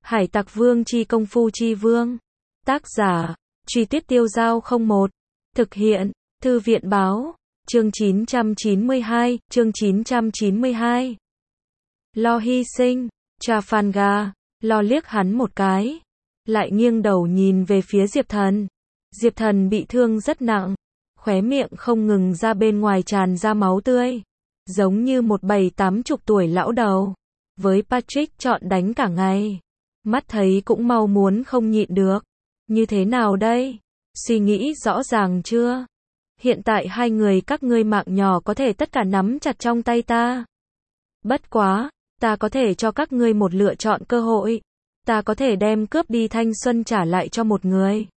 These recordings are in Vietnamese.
Hải Tặc Vương chi công phu chi vương. Tác giả, Truy Tuyết Tiêu Dao 01. Thực hiện, Thư viện báo. Chương 992, chương 992. Lo hy sinh, Trafalgar, Lo liếc hắn một cái. Lại nghiêng đầu nhìn về phía Diệp Thần. Diệp Thần bị thương rất nặng. Khóe miệng không ngừng ra bên ngoài tràn ra máu tươi. Giống như một 70-80 tuổi lão đầu. Với Patrick chọn đánh cả ngày. Mắt thấy cũng mau muốn không nhịn được. Như thế nào đây? Suy nghĩ rõ ràng chưa? Hiện tại hai người các ngươi mạng nhỏ có thể tất cả nắm chặt trong tay ta. Bất quá, ta có thể cho các ngươi một lựa chọn cơ hội. Ta có thể đem cướp đi thanh xuân trả lại cho một người.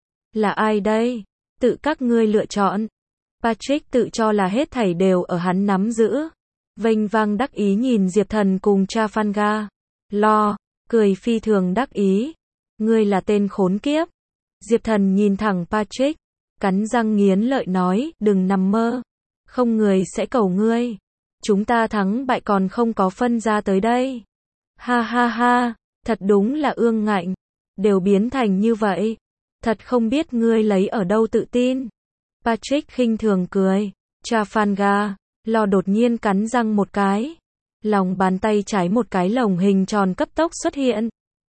Là ai đây? Tự các ngươi lựa chọn. Patrick tự cho là hết thảy đều ở hắn nắm giữ. Vênh vang đắc ý nhìn Diệp Thần cùng Trafalgar. Lo, cười phi thường đắc ý. Ngươi là tên khốn kiếp. Diệp Thần nhìn thẳng Patrick. Cắn răng nghiến lợi nói, đừng nằm mơ. Không người sẽ cầu ngươi. Chúng ta thắng bại còn không có phân ra tới đây. Ha ha ha, thật đúng là ương ngạnh. Đều biến thành như vậy. Thật không biết ngươi lấy ở đâu tự tin. Patrick khinh thường cười. Trafalgar, Lo đột nhiên cắn răng một cái. Lòng bàn tay trái một cái lồng hình tròn cấp tốc xuất hiện.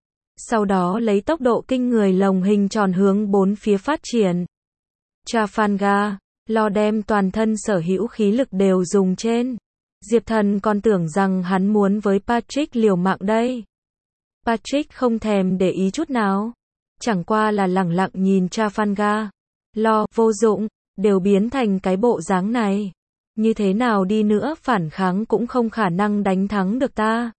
Sau đó lấy tốc độ kinh người lồng hình tròn hướng bốn phía phát triển. Trafalgar, Lo đem toàn thân sở hữu khí lực đều dùng trên. Diệp Thần còn tưởng rằng hắn muốn với Patrick liều mạng đây. Patrick không thèm để ý chút nào. Chẳng qua là lẳng lặng nhìn Trafalgar. Lo, vô dụng, đều biến thành cái bộ dáng này. Như thế nào đi nữa phản kháng cũng không khả năng đánh thắng được ta.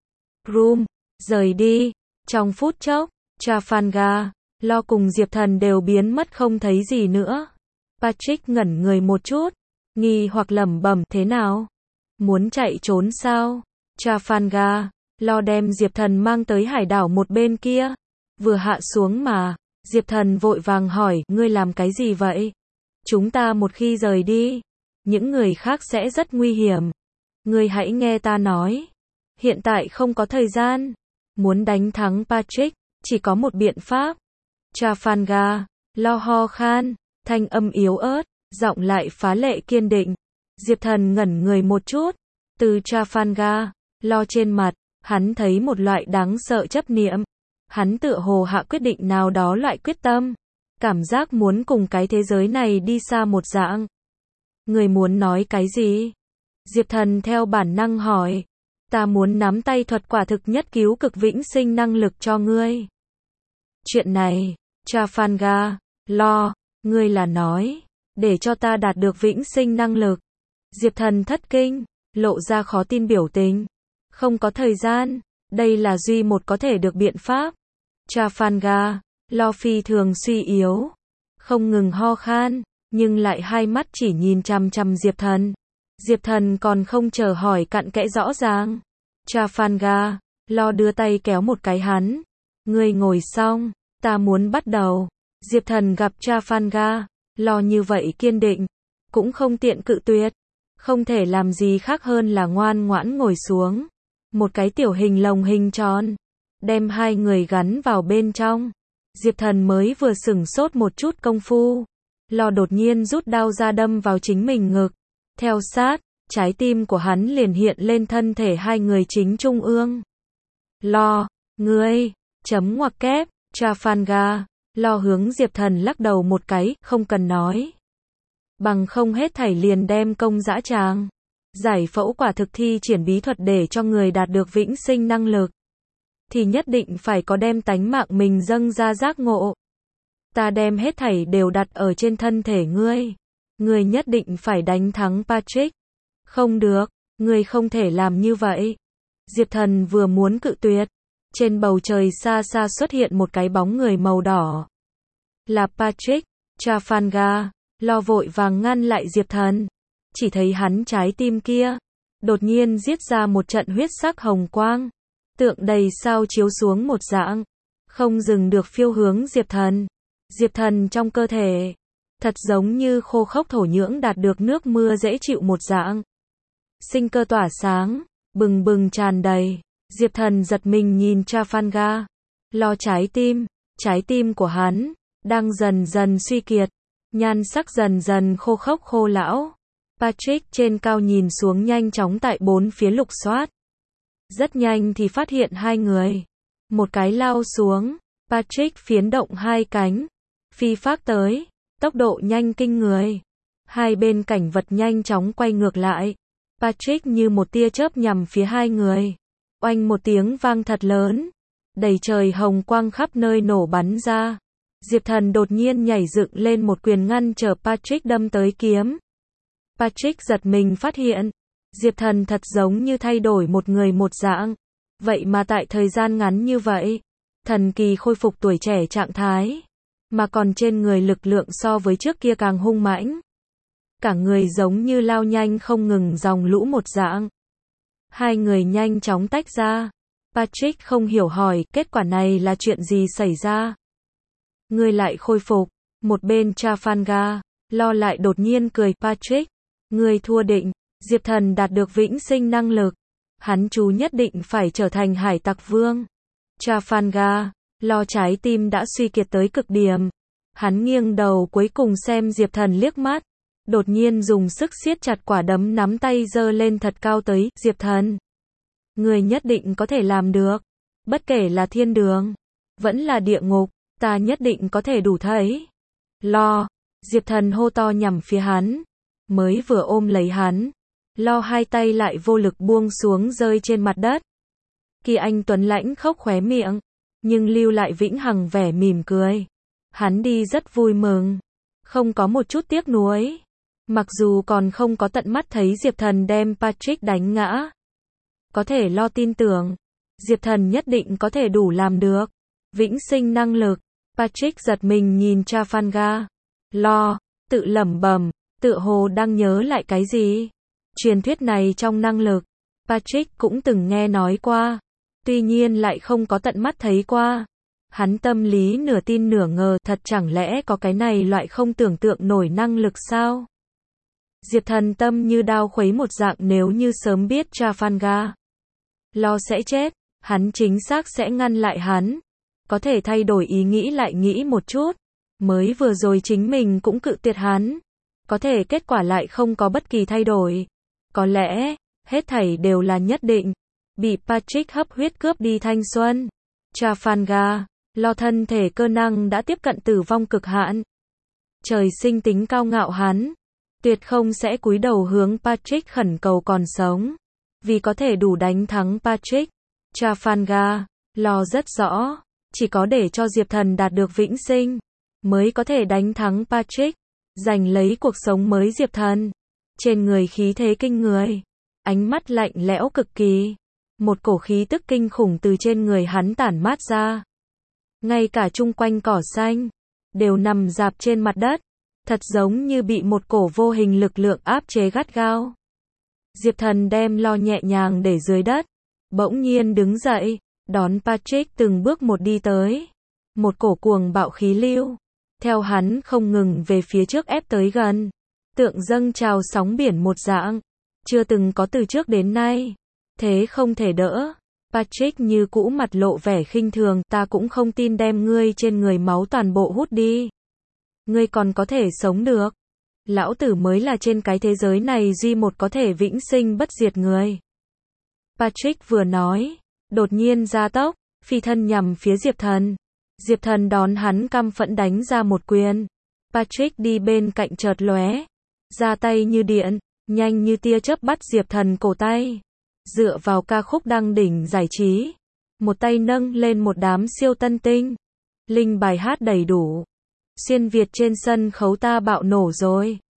Broom, rời đi. Trong phút chốc, Trafalgar, Lo cùng Diệp Thần đều biến mất không thấy gì nữa. Patrick ngẩn người một chút, nghi hoặc lẩm bẩm, thế nào? Muốn chạy trốn sao? Trafalgar, Lo đem Diệp Thần mang tới hải đảo một bên kia. Vừa hạ xuống mà, Diệp Thần vội vàng hỏi, ngươi làm cái gì vậy? Chúng ta một khi rời đi, những người khác sẽ rất nguy hiểm. Ngươi hãy nghe ta nói. Hiện tại không có thời gian. Muốn đánh thắng Patrick, chỉ có một biện pháp. Trafalgar, Lo ho khan, thanh âm yếu ớt, giọng lại phá lệ kiên định. Diệp Thần ngẩn người một chút. Từ Trafalgar, Lo trên mặt, hắn thấy một loại đáng sợ chấp niệm. Hắn tựa hồ hạ quyết định nào đó loại quyết tâm. Cảm giác muốn cùng cái thế giới này đi xa một dạng. Người muốn nói cái gì? Diệp Thần theo bản năng hỏi. Ta muốn nắm tay thuật quả thực nhất cứu cực vĩnh sinh năng lực cho ngươi. Chuyện này, Trafalgar, Lo, ngươi là nói, để cho ta đạt được vĩnh sinh năng lực. Diệp Thần thất kinh, lộ ra khó tin biểu tình. Không có thời gian, đây là duy một có thể được biện pháp. Trafalgar, Lo phi thường suy yếu, không ngừng ho khan, nhưng lại hai mắt chỉ nhìn chằm chằm Diệp Thần. Diệp Thần còn không chờ hỏi cặn kẽ rõ ràng. Trafalgar, Lo đưa tay kéo một cái hắn. Ngươi ngồi xong, ta muốn bắt đầu. Diệp Thần gặp Trafalgar, Lo như vậy kiên định, cũng không tiện cự tuyệt. Không thể làm gì khác hơn là ngoan ngoãn ngồi xuống. Một cái tiểu hình lồng hình tròn, đem hai người gắn vào bên trong. Diệp Thần mới vừa sửng sốt một chút công phu. Lo đột nhiên rút đao ra đâm vào chính mình ngực. Theo sát, trái tim của hắn liền hiện lên thân thể hai người chính trung ương. Lo, ngươi, chấm ngoặc kép, Trafalgar, Lo hướng Diệp Thần lắc đầu một cái, không cần nói. Bằng không hết thảy liền đem công dã tràng. Giải phẫu quả thực thi triển bí thuật để cho người đạt được vĩnh sinh năng lực. Thì nhất định phải có đem tánh mạng mình dâng ra giác ngộ. Ta đem hết thảy đều đặt ở trên thân thể ngươi. Ngươi nhất định phải đánh thắng Patrick. Không được, ngươi không thể làm như vậy. Diệp Thần vừa muốn cự tuyệt. Trên bầu trời xa xa xuất hiện một cái bóng người màu đỏ. Là Patrick. Trafalgar, Lo vội vàng ngăn lại Diệp Thần. Chỉ thấy hắn trái tim kia đột nhiên giết ra một trận huyết sắc hồng quang. Tượng đầy sao chiếu xuống một dạng. Không dừng được phiêu hướng Diệp Thần. Diệp Thần trong cơ thể thật giống như khô khốc thổ nhưỡng đạt được nước mưa dễ chịu một dạng. Sinh cơ tỏa sáng, bừng bừng tràn đầy. Diệp Thần giật mình nhìn Trafalgar, lo trái tim của hắn, đang dần dần suy kiệt, nhan sắc dần dần khô khốc khô lão. Patrick trên cao nhìn xuống nhanh chóng tại bốn phía lục soát. Rất nhanh thì phát hiện hai người. Một cái lao xuống, Patrick phiến động hai cánh, phi phác tới, tốc độ nhanh kinh người. Hai bên cảnh vật nhanh chóng quay ngược lại. Patrick như một tia chớp nhằm phía hai người. Oanh một tiếng vang thật lớn, đầy trời hồng quang khắp nơi nổ bắn ra. Diệp Thần đột nhiên nhảy dựng lên một quyền ngăn trở Patrick đâm tới kiếm. Patrick giật mình phát hiện, Diệp Thần thật giống như thay đổi một người một dạng. Vậy mà tại thời gian ngắn như vậy, thần kỳ khôi phục tuổi trẻ trạng thái, mà còn trên người lực lượng so với trước kia càng hung mãnh. Cả người giống như lao nhanh không ngừng dòng lũ một dạng. Hai người nhanh chóng tách ra. Patrick không hiểu hỏi, kết quả này là chuyện gì xảy ra? Ngươi lại khôi phục. Một bên Trafalgar, lo lại đột nhiên cười, Patrick, ngươi thua định. Diệp Thần đạt được vĩnh sinh năng lực. Hắn chú nhất định phải trở thành hải tặc vương. Trafalgar, lo trái tim đã suy kiệt tới cực điểm. Hắn nghiêng đầu cuối cùng xem Diệp Thần liếc mắt. Đột nhiên dùng sức siết chặt quả đấm nắm tay giơ lên thật cao tới, Diệp Thần. Người nhất định có thể làm được. Bất kể là thiên đường, vẫn là địa ngục, ta nhất định có thể đủ thấy. Lo, Diệp Thần hô to nhằm phía hắn. Mới vừa ôm lấy hắn, lo hai tay lại vô lực buông xuống rơi trên mặt đất. Kỳ Anh Tuấn lãnh khóc khóe miệng, nhưng lưu lại vĩnh hằng vẻ mỉm cười. Hắn đi rất vui mừng, không có một chút tiếc nuối. Mặc dù còn không có tận mắt thấy Diệp Thần đem Patrick đánh ngã. Có thể lo tin tưởng, Diệp Thần nhất định có thể đủ làm được. Vĩnh sinh năng lực, Patrick giật mình nhìn Trafalgar. Lo, tự lẩm bẩm, tựa hồ đang nhớ lại cái gì. Truyền thuyết này trong năng lực, Patrick cũng từng nghe nói qua. Tuy nhiên lại không có tận mắt thấy qua. Hắn tâm lý nửa tin nửa ngờ, thật chẳng lẽ có cái này loại không tưởng tượng nổi năng lực sao? Diệp Thần tâm như đao khuấy một dạng, nếu như sớm biết Trafalgar lo sẽ chết, hắn chính xác sẽ ngăn lại hắn. Có thể thay đổi ý nghĩ lại nghĩ một chút. Mới vừa rồi chính mình cũng cự tuyệt hắn. Có thể kết quả lại không có bất kỳ thay đổi. Có lẽ, hết thảy đều là nhất định. Bị Patrick hấp huyết cướp đi thanh xuân. Trafalgar, lo thân thể cơ năng đã tiếp cận tử vong cực hạn. Trời sinh tính cao ngạo hắn. Tuyệt không sẽ cúi đầu hướng Patrick khẩn cầu còn sống. Vì có thể đủ đánh thắng Patrick. Trafalgar, lo rất rõ. Chỉ có để cho Diệp Thần đạt được vĩnh sinh, mới có thể đánh thắng Patrick. Giành lấy cuộc sống mới Diệp Thần. Trên người khí thế kinh người. Ánh mắt lạnh lẽo cực kỳ. Một cổ khí tức kinh khủng từ trên người hắn tản mát ra. Ngay cả chung quanh cỏ xanh, đều nằm rạp trên mặt đất. Thật giống như bị một cổ vô hình lực lượng áp chế gắt gao. Diệp Thần đem lo nhẹ nhàng để dưới đất. Bỗng nhiên đứng dậy, đón Patrick từng bước một đi tới. Một cổ cuồng bạo khí lưu. Theo hắn không ngừng về phía trước ép tới gần. Tượng dâng trào sóng biển một dạng. Chưa từng có từ trước đến nay. Thế không thể đỡ. Patrick như cũ mặt lộ vẻ khinh thường, ta cũng không tin đem ngươi trên người máu toàn bộ hút đi. Ngươi còn có thể sống được. Lão tử mới là trên cái thế giới này duy một có thể vĩnh sinh bất diệt người. Patrick vừa nói, đột nhiên gia tốc, phi thân nhằm phía Diệp Thần. Diệp Thần đón hắn căm phẫn đánh ra một quyền. Patrick đi bên cạnh chợt lóe, ra tay như điện, nhanh như tia chớp bắt Diệp Thần cổ tay. Dựa vào ca khúc đăng đỉnh giải trí, một tay nâng lên một đám siêu tân tinh. Linh bài hát đầy đủ. Xuyên Việt trên sân khấu ta bạo nổ rồi.